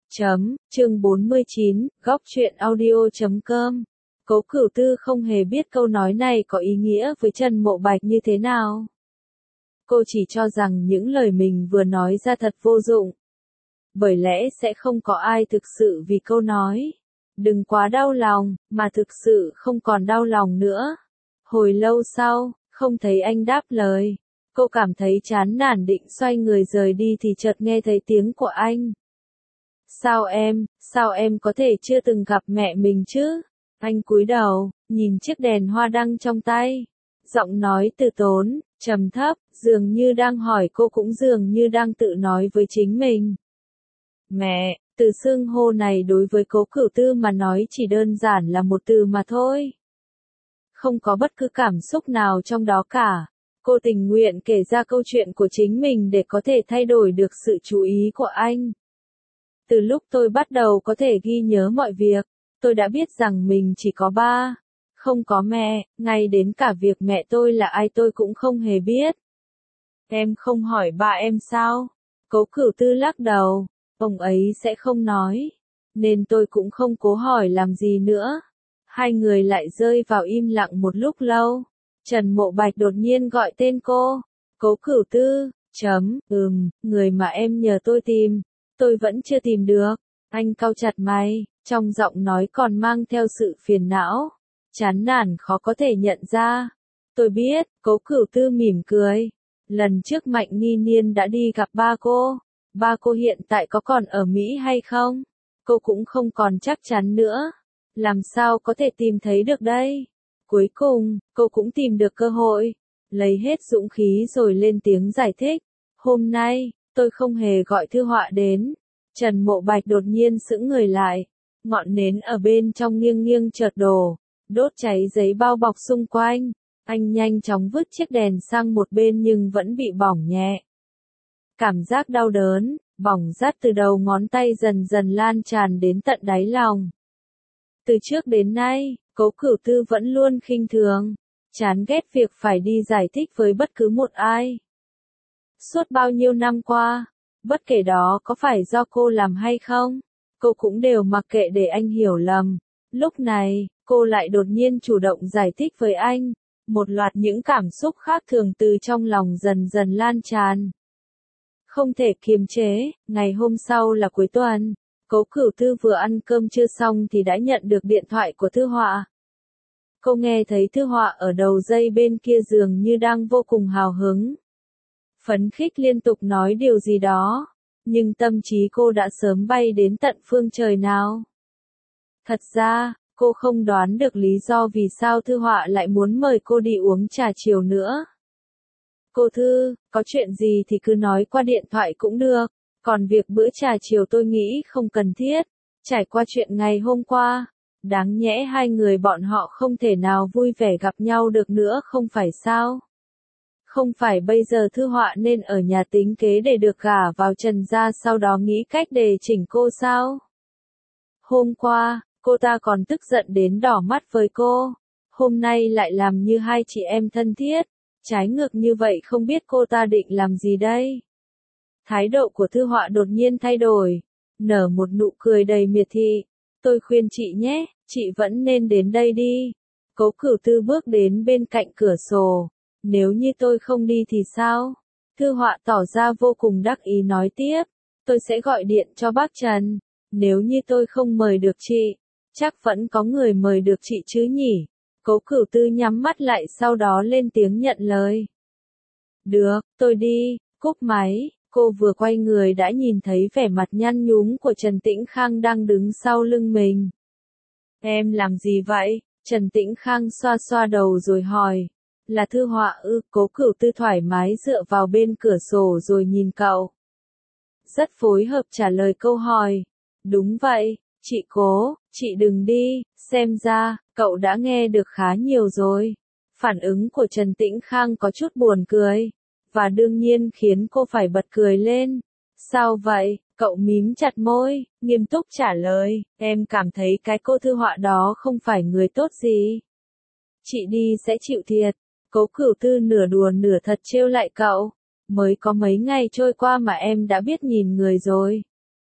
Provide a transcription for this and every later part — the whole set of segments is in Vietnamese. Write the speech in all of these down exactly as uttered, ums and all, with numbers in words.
Chấm, chương bốn mươi chín, góc truyện audio chấm com. Cố Cửu Tư không hề biết câu nói này có ý nghĩa với Trần Mộ Bạch như thế nào. Cô chỉ cho rằng những lời mình vừa nói ra thật vô dụng. Bởi lẽ sẽ không có ai thực sự vì câu nói. Đừng quá đau lòng, mà thực sự không còn đau lòng nữa. Hồi lâu sau, không thấy anh đáp lời. Cô cảm thấy chán nản định xoay người rời đi thì chợt nghe thấy tiếng của anh. Sao em, sao em có thể chưa từng gặp mẹ mình chứ? Anh cúi đầu, nhìn chiếc đèn hoa đăng trong tay. Giọng nói từ tốn, trầm thấp, dường như đang hỏi cô cũng dường như đang tự nói với chính mình. Mẹ, từ xưng hô này đối với Cố Cửu Tư mà nói chỉ đơn giản là một từ mà thôi. Không có bất cứ cảm xúc nào trong đó cả. Cô tình nguyện kể ra câu chuyện của chính mình để có thể thay đổi được sự chú ý của anh. Từ lúc tôi bắt đầu có thể ghi nhớ mọi việc, tôi đã biết rằng mình chỉ có ba, không có mẹ, ngay đến cả việc mẹ tôi là ai tôi cũng không hề biết. Em không hỏi ba em sao? Cố Cửu Tư lắc đầu, ông ấy sẽ không nói, nên tôi cũng không cố hỏi làm gì nữa. Hai người lại rơi vào im lặng một lúc lâu. Trần Mộ Bạch đột nhiên gọi tên cô. Cố Cửu Tư, chấm, ừm, người mà em nhờ tôi tìm. Tôi vẫn chưa tìm được. Anh cau chặt mày, trong giọng nói còn mang theo sự phiền não. Chán nản khó có thể nhận ra. Tôi biết, Cố Cửu Tư mỉm cười. Lần trước Mạnh Nghi Niên đã đi gặp ba cô. Ba cô hiện tại có còn ở Mỹ hay không? Cô cũng không còn chắc chắn nữa. Làm sao có thể tìm thấy được đây? Cuối cùng, cô cũng tìm được cơ hội. Lấy hết dũng khí rồi lên tiếng giải thích. Hôm nay, tôi không hề gọi Thư Họa đến. Trần Mộ Bạch đột nhiên sững người lại. Ngọn nến ở bên trong nghiêng nghiêng chợt đổ. Đốt cháy giấy bao bọc xung quanh. Anh nhanh chóng vứt chiếc đèn sang một bên nhưng vẫn bị bỏng nhẹ. Cảm giác đau đớn, bỏng rát từ đầu ngón tay dần dần lan tràn đến tận đáy lòng. Từ trước đến nay, Cố Cửu Tư vẫn luôn khinh thường, chán ghét việc phải đi giải thích với bất cứ một ai. Suốt bao nhiêu năm qua, bất kể đó có phải do cô làm hay không, cô cũng đều mặc kệ để anh hiểu lầm. Lúc này, cô lại đột nhiên chủ động giải thích với anh. Một loạt những cảm xúc khác thường từ trong lòng dần dần lan tràn. Không thể kiềm chế, ngày hôm sau là cuối tuần. Cố Cửu Tư vừa ăn cơm trưa xong thì đã nhận được điện thoại của Thư Họa. Cô nghe thấy Thư Họa ở đầu dây bên kia dường như đang vô cùng hào hứng. Phấn khích liên tục nói điều gì đó, nhưng tâm trí cô đã sớm bay đến tận phương trời nào. Thật ra, cô không đoán được lý do vì sao Thư Họa lại muốn mời cô đi uống trà chiều nữa. Cô Thư, có chuyện gì thì cứ nói qua điện thoại cũng được. Còn việc bữa trà chiều tôi nghĩ không cần thiết. Trải qua chuyện ngày hôm qua, đáng nhẽ hai người bọn họ không thể nào vui vẻ gặp nhau được nữa không phải sao? Không phải bây giờ Thư Họa nên ở nhà tính kế để được gả vào Trần gia sau đó nghĩ cách đề chỉnh cô sao? Hôm qua, cô ta còn tức giận đến đỏ mắt với cô. Hôm nay lại làm như hai chị em thân thiết. Trái ngược như vậy không biết cô ta định làm gì đây? Thái độ của Thư Họa đột nhiên thay đổi, nở một nụ cười đầy miệt thị. Tôi khuyên chị nhé, chị vẫn nên đến đây đi. Cố Cửu Tư bước đến bên cạnh cửa sổ. Nếu như tôi không đi thì sao? Thư Họa tỏ ra vô cùng đắc ý nói tiếp. Tôi sẽ gọi điện cho bác Trần. Nếu như tôi không mời được chị, chắc vẫn có người mời được chị chứ nhỉ? Cố Cửu Tư nhắm mắt lại sau đó lên tiếng nhận lời. Được, tôi đi. Cúp máy. Cô vừa quay người đã nhìn thấy vẻ mặt nhăn nhúm của Trần Tĩnh Khang đang đứng sau lưng mình. Em làm gì vậy? Trần Tĩnh Khang xoa xoa đầu rồi hỏi. Là Thư Họa ư? Cố Cửu Tư thoải mái dựa vào bên cửa sổ rồi nhìn cậu. Rất phối hợp trả lời câu hỏi. Đúng vậy, chị Cố, chị đừng đi, xem ra, cậu đã nghe được khá nhiều rồi. Phản ứng của Trần Tĩnh Khang có chút buồn cười. Và đương nhiên khiến cô phải bật cười lên. Sao vậy? Cậu mím chặt môi, nghiêm túc trả lời. Em cảm thấy cái cô Thư Họa đó không phải người tốt gì. Chị đi sẽ chịu thiệt. Cố Cửu Tư nửa đùa nửa thật trêu lại cậu. Mới có mấy ngày trôi qua mà em đã biết nhìn người rồi.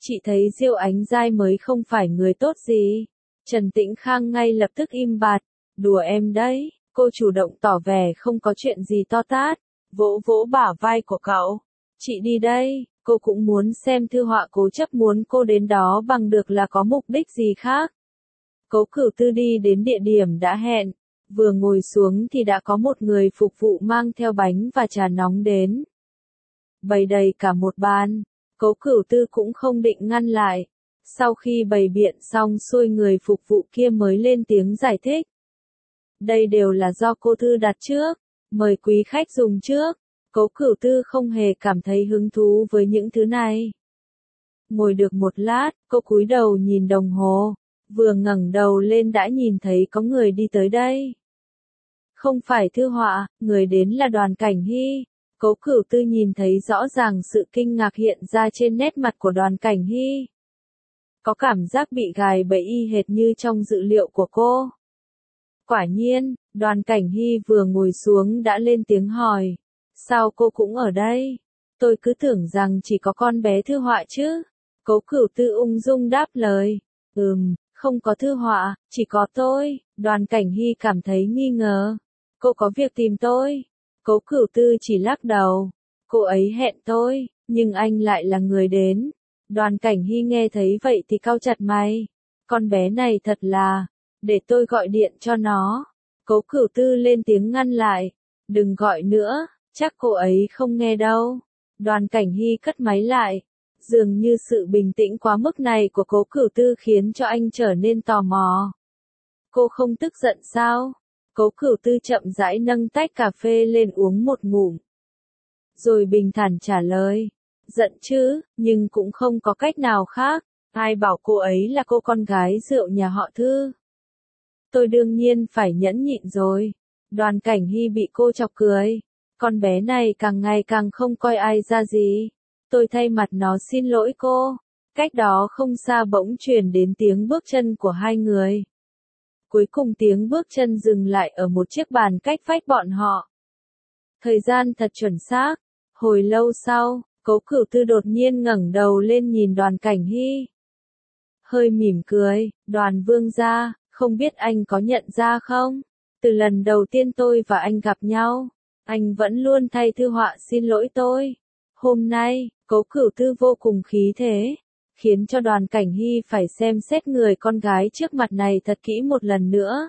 Chị thấy Diêu Ánh Giai mới không phải người tốt gì. Trần Tĩnh Khang ngay lập tức im bặt. Đùa em đấy, cô chủ động tỏ vẻ không có chuyện gì to tát. Vỗ vỗ bả vai của cậu. Chị đi đây, cô cũng muốn xem Thư Họa cố chấp muốn cô đến đó bằng được là có mục đích gì khác. Cố Cửu Tư đi đến địa điểm đã hẹn. Vừa ngồi xuống thì đã có một người phục vụ mang theo bánh và trà nóng đến. Bày đầy cả một bàn. Cố Cửu Tư cũng không định ngăn lại. Sau khi bày biện xong xuôi người phục vụ kia mới lên tiếng giải thích. Đây đều là do cô Thư đặt trước. Mời quý khách dùng trước. Cố Cửu Tư không hề cảm thấy hứng thú với những thứ này. Ngồi được một lát, cô cúi đầu nhìn đồng hồ. Vừa ngẩng đầu lên đã nhìn thấy có người đi tới đây. Không phải Thư Họa, người đến là Đoàn Cảnh Hy. Cố Cửu Tư nhìn thấy rõ ràng sự kinh ngạc hiện ra trên nét mặt của Đoàn Cảnh Hy. Có cảm giác bị gài bẫy y hệt như trong dự liệu của cô. Quả nhiên, Đoàn Cảnh Hy vừa ngồi xuống đã lên tiếng hỏi. Sao cô cũng ở đây? Tôi cứ tưởng rằng chỉ có con bé Thư Họa chứ. Cố Cửu Tư ung dung đáp lời. Ừm, không có Thư Họa, chỉ có tôi. Đoàn Cảnh Hy cảm thấy nghi ngờ. Cô có việc tìm tôi. Cố Cửu Tư chỉ lắc đầu. Cô ấy hẹn tôi, nhưng anh lại là người đến. Đoàn Cảnh Hy nghe thấy vậy thì cau chặt mày. Con bé này thật là, để tôi gọi điện cho nó. Cố Cửu Tư lên tiếng ngăn lại. Đừng gọi nữa, chắc cô ấy không nghe đâu. Đoàn Cảnh Hy cất máy lại. Dường như sự bình tĩnh quá mức này của Cố Cửu Tư khiến cho anh trở nên tò mò. Cô không tức giận sao? Cố Cửu Tư chậm rãi nâng tách cà phê lên uống một ngụm. Rồi bình thản trả lời. Giận chứ, nhưng cũng không có cách nào khác. Ai bảo cô ấy là cô con gái rượu nhà họ Thư. Tôi đương nhiên phải nhẫn nhịn rồi. Đoàn Cảnh Hy bị cô chọc cười. Con bé này càng ngày càng không coi ai ra gì. Tôi thay mặt nó xin lỗi cô. Cách đó không xa bỗng truyền đến tiếng bước chân của hai người. Cuối cùng tiếng bước chân dừng lại ở một chiếc bàn cách vách bọn họ. Thời gian thật chuẩn xác. Hồi lâu sau, Cố Cửu Tư đột nhiên ngẩng đầu lên nhìn Đoàn Cảnh Hy. Hơi mỉm cười, Đoàn Vương gia, không biết anh có nhận ra không? Từ lần đầu tiên tôi và anh gặp nhau, anh vẫn luôn thay Thư Họa xin lỗi tôi. Hôm nay, Cố Cửu Tư vô cùng khí thế, khiến cho Đoàn Cảnh Hy phải xem xét người con gái trước mặt này thật kỹ một lần nữa.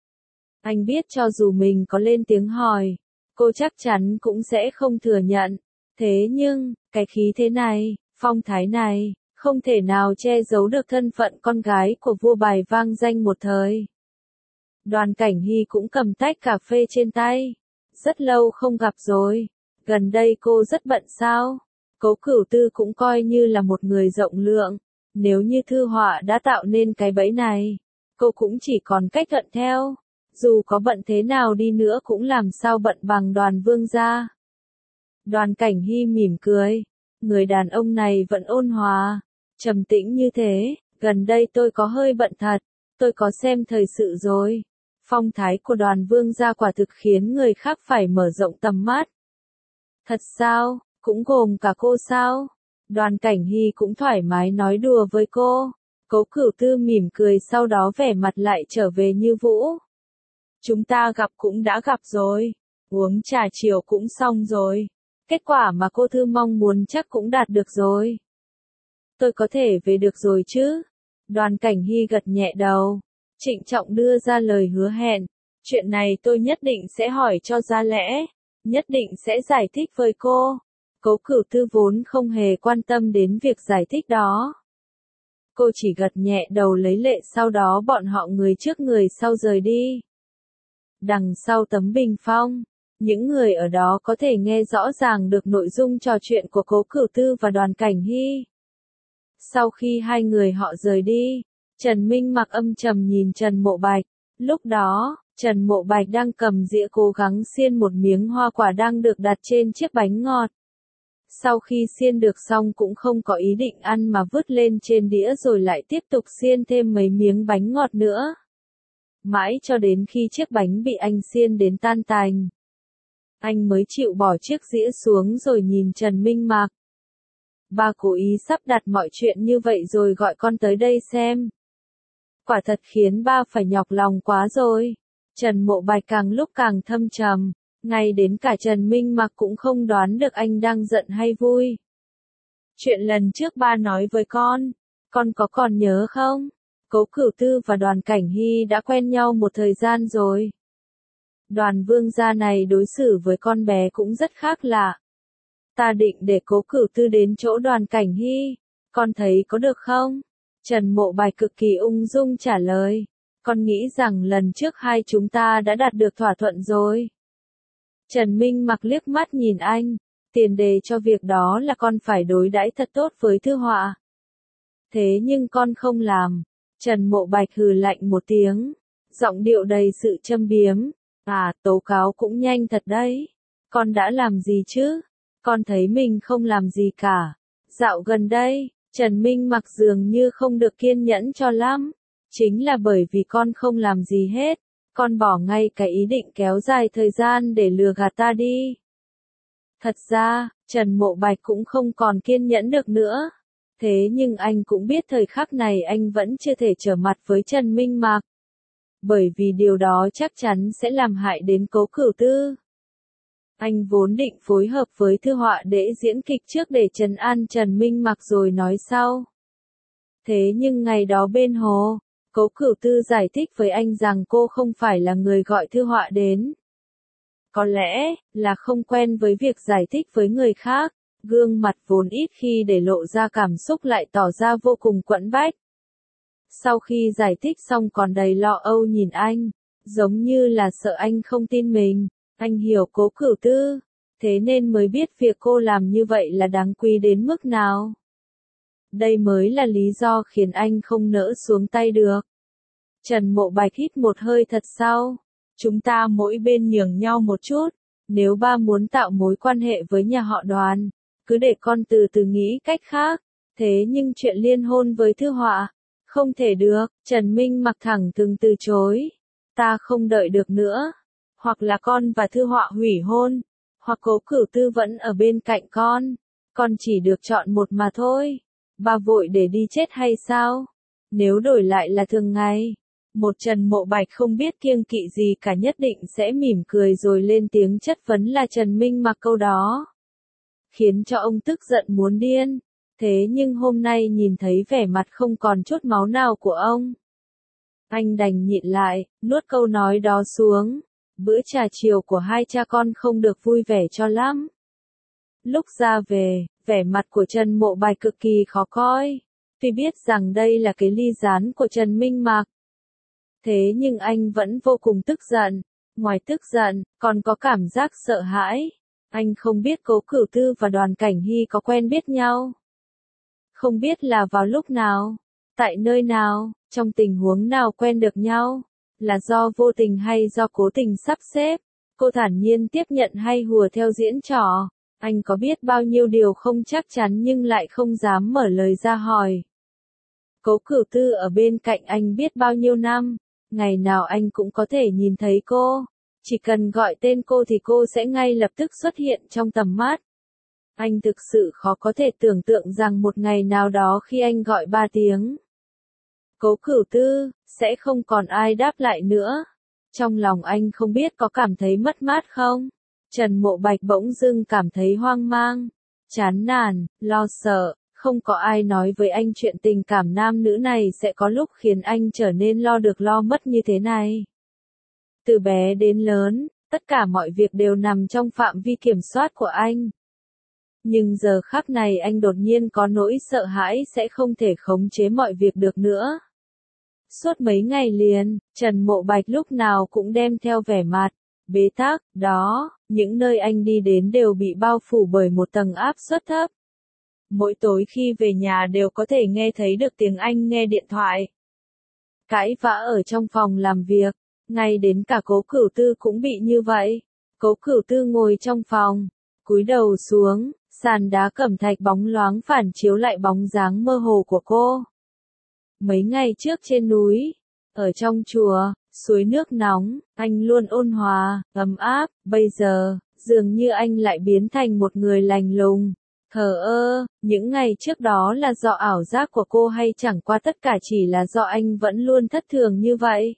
Anh biết cho dù mình có lên tiếng hỏi, cô chắc chắn cũng sẽ không thừa nhận. Thế nhưng, cái khí thế này, phong thái này, không thể nào che giấu được thân phận con gái của vua bài vang danh một thời. Đoàn Cảnh Hy cũng cầm tách cà phê trên tay. Rất lâu không gặp rồi. Gần đây cô rất bận sao? Cố Cửu Tư cũng coi như là một người rộng lượng. Nếu như Thư Họa đã tạo nên cái bẫy này, cô cũng chỉ còn cách thuận theo. Dù có bận thế nào đi nữa cũng làm sao bận bằng Đoàn Vương gia. Đoàn Cảnh Hy mỉm cười. Người đàn ông này vẫn ôn hòa, trầm tĩnh như thế. Gần đây tôi có hơi bận thật. Tôi có xem thời sự rồi. Phong thái của Đoàn Vương gia quả thực khiến người khác phải mở rộng tầm mắt. Thật sao? Cũng gồm cả cô sao? Đoàn Cảnh Hy cũng thoải mái nói đùa với cô. Cố Cửu Tư mỉm cười sau đó vẻ mặt lại trở về như vũ. Chúng ta gặp cũng đã gặp rồi. Uống trà chiều cũng xong rồi. Kết quả mà cô Thư mong muốn chắc cũng đạt được rồi. Tôi có thể về được rồi chứ? Đoàn Cảnh Hy gật nhẹ đầu. Trịnh trọng đưa ra lời hứa hẹn. Chuyện này tôi nhất định sẽ hỏi cho ra lẽ. Nhất định sẽ giải thích với cô. Cố Cửu Tư vốn không hề quan tâm đến việc giải thích đó. Cô chỉ gật nhẹ đầu lấy lệ sau đó bọn họ người trước người sau rời đi. Đằng sau tấm bình phong, những người ở đó có thể nghe rõ ràng được nội dung trò chuyện của Cố Cửu Tư và Đoàn Cảnh Hy. Sau khi hai người họ rời đi, Trần Minh Mặc âm trầm nhìn Trần Mộ Bạch. Lúc đó, Trần Mộ Bạch đang cầm dĩa cố gắng xiên một miếng hoa quả đang được đặt trên chiếc bánh ngọt. Sau khi xiên được xong cũng không có ý định ăn mà vứt lên trên đĩa rồi lại tiếp tục xiên thêm mấy miếng bánh ngọt nữa. Mãi cho đến khi chiếc bánh bị anh xiên đến tan tành, anh mới chịu bỏ chiếc dĩa xuống rồi nhìn Trần Minh Mặc. Ba cố ý sắp đặt mọi chuyện như vậy rồi gọi con tới đây xem. Quả thật khiến ba phải nhọc lòng quá rồi. Trần Mộ Bạch càng lúc càng thâm trầm, ngay đến cả Trần Minh Mặc cũng không đoán được anh đang giận hay vui. Chuyện lần trước ba nói với con, con có còn nhớ không? Cố Cửu Tư và Đoàn Cảnh Hy đã quen nhau một thời gian rồi. Đoàn vương gia này đối xử với con bé cũng rất khác lạ. Ta định để Cố Cửu Tư đến chỗ Đoàn Cảnh Hy, con thấy có được không? Trần Mộ Bạch cực kỳ ung dung trả lời, con nghĩ rằng lần trước hai chúng ta đã đạt được thỏa thuận rồi. Trần Minh Mặc liếc mắt nhìn anh, tiền đề cho việc đó là con phải đối đãi thật tốt với Thư Họa. Thế nhưng con không làm. Trần Mộ Bạch hừ lạnh một tiếng, giọng điệu đầy sự châm biếm, à, tố cáo cũng nhanh thật đấy. Con đã làm gì chứ? Con thấy mình không làm gì cả. Dạo gần đây, Trần Minh Mặc dường như không được kiên nhẫn cho lắm. Chính là bởi vì con không làm gì hết, con bỏ ngay cái ý định kéo dài thời gian để lừa gạt ta đi. Thật ra, Trần Mộ Bạch cũng không còn kiên nhẫn được nữa. Thế nhưng anh cũng biết thời khắc này anh vẫn chưa thể trở mặt với Trần Minh Mặc. Bởi vì điều đó chắc chắn sẽ làm hại đến Cố Cửu Tư. Anh vốn định phối hợp với Thư Họa để diễn kịch trước để trấn an Trần Minh Mặc rồi nói sau. Thế nhưng ngày đó bên hồ, Cố Cửu Tư giải thích với anh rằng cô không phải là người gọi Thư Họa đến. Có lẽ là không quen với việc giải thích với người khác, gương mặt vốn ít khi để lộ ra cảm xúc lại tỏ ra vô cùng quẫn bách. Sau khi giải thích xong còn đầy lo âu nhìn anh, giống như là sợ anh không tin mình. Anh hiểu Cố Cửu Tư, thế nên mới biết việc cô làm như vậy là đáng quý đến mức nào. Đây mới là lý do khiến anh không nỡ xuống tay được. Trần Mộ Bạch hít một hơi thật sâu. Chúng ta mỗi bên nhường nhau một chút. Nếu ba muốn tạo mối quan hệ với nhà họ Đoàn, cứ để con từ từ nghĩ cách khác. Thế nhưng chuyện liên hôn với Thư Họa, không thể được. Trần Minh Mặc thẳng thừng từ chối. Ta không đợi được nữa. Hoặc là con và Thư Họa hủy hôn, hoặc Cố Cửu Tư vẫn ở bên cạnh con. Con chỉ được chọn một mà thôi. Ba vội để đi chết hay sao? Nếu đổi lại là thường ngày, một Trần Mộ Bạch không biết kiêng kỵ gì cả nhất định sẽ mỉm cười rồi lên tiếng chất vấn là Trần Minh Mặc câu đó. Khiến cho ông tức giận muốn điên. Thế nhưng hôm nay nhìn thấy vẻ mặt không còn chút máu nào của ông, anh đành nhịn lại, nuốt câu nói đó xuống. Bữa trà chiều của hai cha con không được vui vẻ cho lắm. Lúc ra về, vẻ mặt của Trần Mộ Bạch cực kỳ khó coi. Tuy biết rằng đây là cái ly gián của Trần Minh Mặc. Thế nhưng anh vẫn vô cùng tức giận. Ngoài tức giận, còn có cảm giác sợ hãi. Anh không biết Cố Cửu Tư và Đoàn Cảnh Hy có quen biết nhau. Không biết là vào lúc nào, tại nơi nào, trong tình huống nào quen được nhau. Là do vô tình hay do cố tình sắp xếp? Cô thản nhiên tiếp nhận hay hùa theo diễn trò? Anh có biết bao nhiêu điều không chắc chắn nhưng lại không dám mở lời ra hỏi. Cố Cửu Tư ở bên cạnh anh biết bao nhiêu năm, ngày nào anh cũng có thể nhìn thấy cô. Chỉ cần gọi tên cô thì cô sẽ ngay lập tức xuất hiện trong tầm mắt. Anh thực sự khó có thể tưởng tượng rằng một ngày nào đó khi anh gọi ba tiếng Cố Cửu Tư, sẽ không còn ai đáp lại nữa. Trong lòng anh không biết có cảm thấy mất mát không? Trần Mộ Bạch bỗng dưng cảm thấy hoang mang, chán nản, lo sợ, không có ai nói với anh chuyện tình cảm nam nữ này sẽ có lúc khiến anh trở nên lo được lo mất như thế này. Từ bé đến lớn, tất cả mọi việc đều nằm trong phạm vi kiểm soát của anh. Nhưng giờ khắc này anh đột nhiên có nỗi sợ hãi sẽ không thể khống chế mọi việc được nữa. Suốt mấy ngày liền, Trần Mộ Bạch lúc nào cũng đem theo vẻ mặt bế tắc, đó, những nơi anh đi đến đều bị bao phủ bởi một tầng áp suất thấp. Mỗi tối khi về nhà đều có thể nghe thấy được tiếng anh nghe điện thoại. Cãi vã ở trong phòng làm việc, ngay đến cả Cố Cửu Tư cũng bị như vậy. Cố Cửu Tư ngồi trong phòng, cúi đầu xuống, sàn đá cẩm thạch bóng loáng phản chiếu lại bóng dáng mơ hồ của cô. Mấy ngày trước trên núi, ở trong chùa, suối nước nóng, anh luôn ôn hòa, ấm áp, bây giờ, dường như anh lại biến thành một người lạnh lùng, Thờ ơ, những ngày trước đó là do ảo giác của cô hay chẳng qua tất cả chỉ là do anh vẫn luôn thất thường như vậy.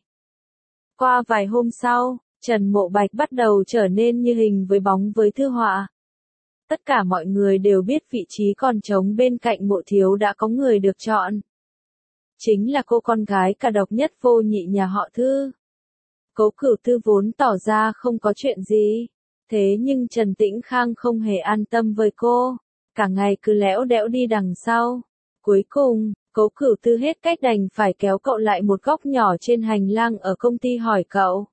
Qua vài hôm sau, Trần Mộ Bạch bắt đầu trở nên như hình với bóng với Thư Họa. Tất cả mọi người đều biết vị trí còn trống bên cạnh Mộ Thiếu đã có người được chọn. Chính là cô con gái cả độc nhất vô nhị nhà họ Thư. Cố Cửu Tư vốn tỏ ra không có chuyện gì. Thế nhưng Trần Tĩnh Khang không hề an tâm với cô. Cả ngày cứ lẽo đẽo đi đằng sau. Cuối cùng, Cố Cửu Tư hết cách đành phải kéo cậu lại một góc nhỏ trên hành lang ở công ty hỏi cậu.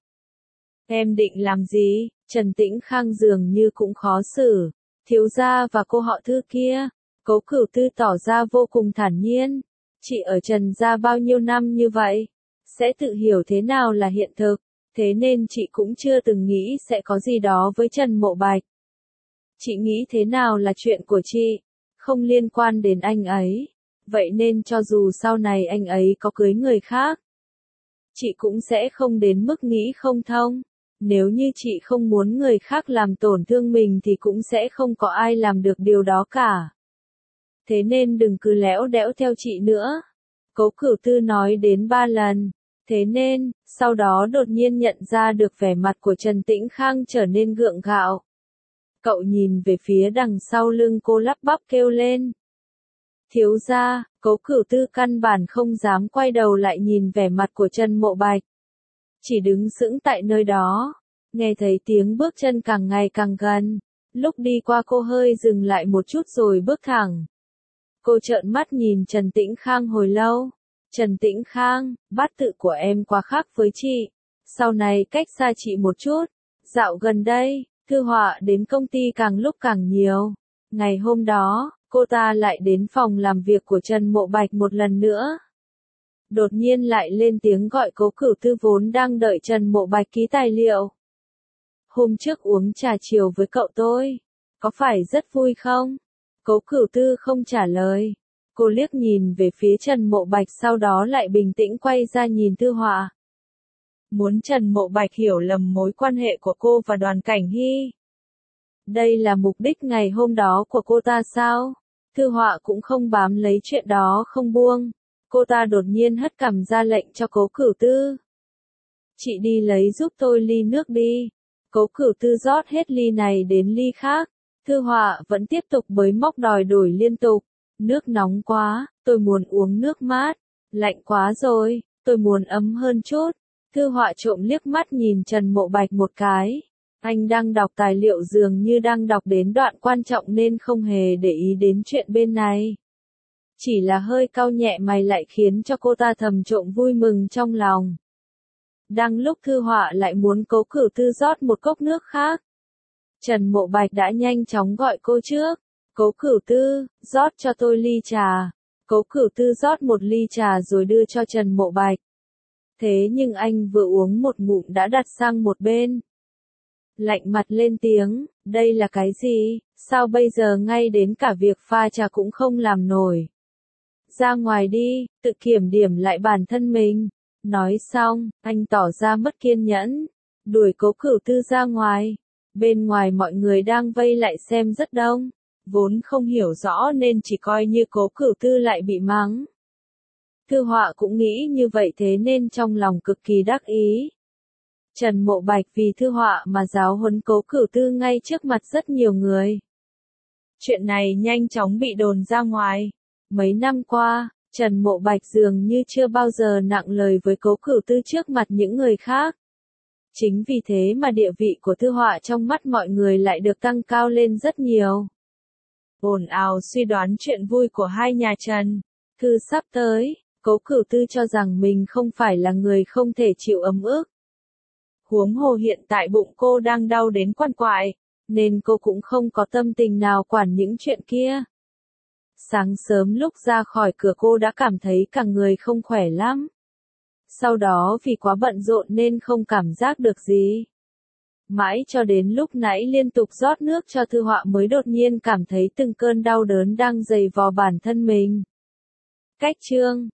Em định làm gì? Trần Tĩnh Khang dường như cũng khó xử. Thiếu gia và cô họ Thư kia. Cố Cửu Tư tỏ ra vô cùng thản nhiên. Chị ở Trần gia bao nhiêu năm như vậy? Sẽ tự hiểu thế nào là hiện thực. Thế nên chị cũng chưa từng nghĩ sẽ có gì đó với Trần Mộ Bạch. Chị nghĩ thế nào là chuyện của chị, không liên quan đến anh ấy. Vậy nên cho dù sau này anh ấy có cưới người khác, chị cũng sẽ không đến mức nghĩ không thông. Nếu như chị không muốn người khác làm tổn thương mình thì cũng sẽ không có ai làm được điều đó cả. Thế nên đừng cứ lẽo đẽo theo chị nữa. Cố Cửu Tư nói đến ba lần. Thế nên, sau đó đột nhiên nhận ra được vẻ mặt của Trần Tĩnh Khang trở nên gượng gạo. Cậu nhìn về phía đằng sau lưng cô lắp bắp kêu lên. Thiếu gia, Cố Cửu Tư căn bản không dám quay đầu lại nhìn vẻ mặt của Trần Mộ Bạch. Chỉ đứng sững tại nơi đó, nghe thấy tiếng bước chân càng ngày càng gần. Lúc đi qua cô hơi dừng lại một chút rồi bước thẳng. Cô trợn mắt nhìn Trần Tĩnh Khang hồi lâu. Trần Tĩnh Khang, bát tự của em quá khác với chị. Sau này cách xa chị một chút. Dạo gần đây, Thư Họa đến công ty càng lúc càng nhiều. Ngày hôm đó, cô ta lại đến phòng làm việc của Trần Mộ Bạch một lần nữa. Đột nhiên lại lên tiếng gọi Cố Cửu Tư vốn đang đợi Trần Mộ Bạch ký tài liệu. Hôm trước uống trà chiều với cậu tôi. Có phải rất vui không? Cố Cửu Tư không trả lời. Cô liếc nhìn về phía Trần Mộ Bạch sau đó lại bình tĩnh quay ra nhìn Thư Họa. Muốn Trần Mộ Bạch hiểu lầm mối quan hệ của cô và Đoàn Cảnh Hy. Đây là mục đích ngày hôm đó của cô ta sao? Thư Họa cũng không bám lấy chuyện đó không buông. Cô ta đột nhiên hất cằm ra lệnh cho Cố Cửu Tư. Chị đi lấy giúp tôi ly nước đi. Cố Cửu Tư rót hết ly này đến ly khác. Thư Họa vẫn tiếp tục bới móc đòi đổi liên tục. Nước nóng quá, tôi muốn uống nước mát. Lạnh quá rồi, tôi muốn ấm hơn chút. Thư Họa trộm liếc mắt nhìn Trần Mộ Bạch một cái. Anh đang đọc tài liệu dường như đang đọc đến đoạn quan trọng nên không hề để ý đến chuyện bên này. Chỉ là hơi cau nhẹ mày lại khiến cho cô ta thầm trộm vui mừng trong lòng. Đang lúc Thư Họa lại muốn Cố Cửu Tư rót một cốc nước khác. Trần Mộ Bạch đã nhanh chóng gọi cô trước. Cố Cửu Tư, rót cho tôi ly trà. Cố Cửu Tư rót một ly trà rồi đưa cho Trần Mộ Bạch. Thế nhưng anh vừa uống một ngụm đã đặt sang một bên. Lạnh mặt lên tiếng, đây là cái gì, sao bây giờ ngay đến cả việc pha trà cũng không làm nổi. Ra ngoài đi, tự kiểm điểm lại bản thân mình. Nói xong, anh tỏ ra mất kiên nhẫn, đuổi Cố Cửu Tư ra ngoài. Bên ngoài mọi người đang vây lại xem rất đông, vốn không hiểu rõ nên chỉ coi như Cố Cửu Tư lại bị mắng. Thư Họa cũng nghĩ như vậy thế nên trong lòng cực kỳ đắc ý. Trần Mộ Bạch vì Thư Họa mà giáo huấn Cố Cửu Tư ngay trước mặt rất nhiều người. Chuyện này nhanh chóng bị đồn ra ngoài. Mấy năm qua, Trần Mộ Bạch dường như chưa bao giờ nặng lời với Cố Cửu Tư trước mặt những người khác. Chính vì thế mà địa vị của Thư Họa trong mắt mọi người lại được tăng cao lên rất nhiều. Ồn ào suy đoán chuyện vui của hai nhà Trần. Thư sắp tới, Cố Cửu Tư cho rằng mình không phải là người không thể chịu ấm ức. Huống hồ hiện tại bụng cô đang đau đến quằn quại, nên cô cũng không có tâm tình nào quản những chuyện kia. Sáng sớm lúc ra khỏi cửa cô đã cảm thấy cả người không khỏe lắm. Sau đó vì quá bận rộn nên không cảm giác được gì. Mãi cho đến lúc nãy liên tục rót nước cho Thư Họa mới đột nhiên cảm thấy từng cơn đau đớn đang dày vò bản thân mình. Cách chương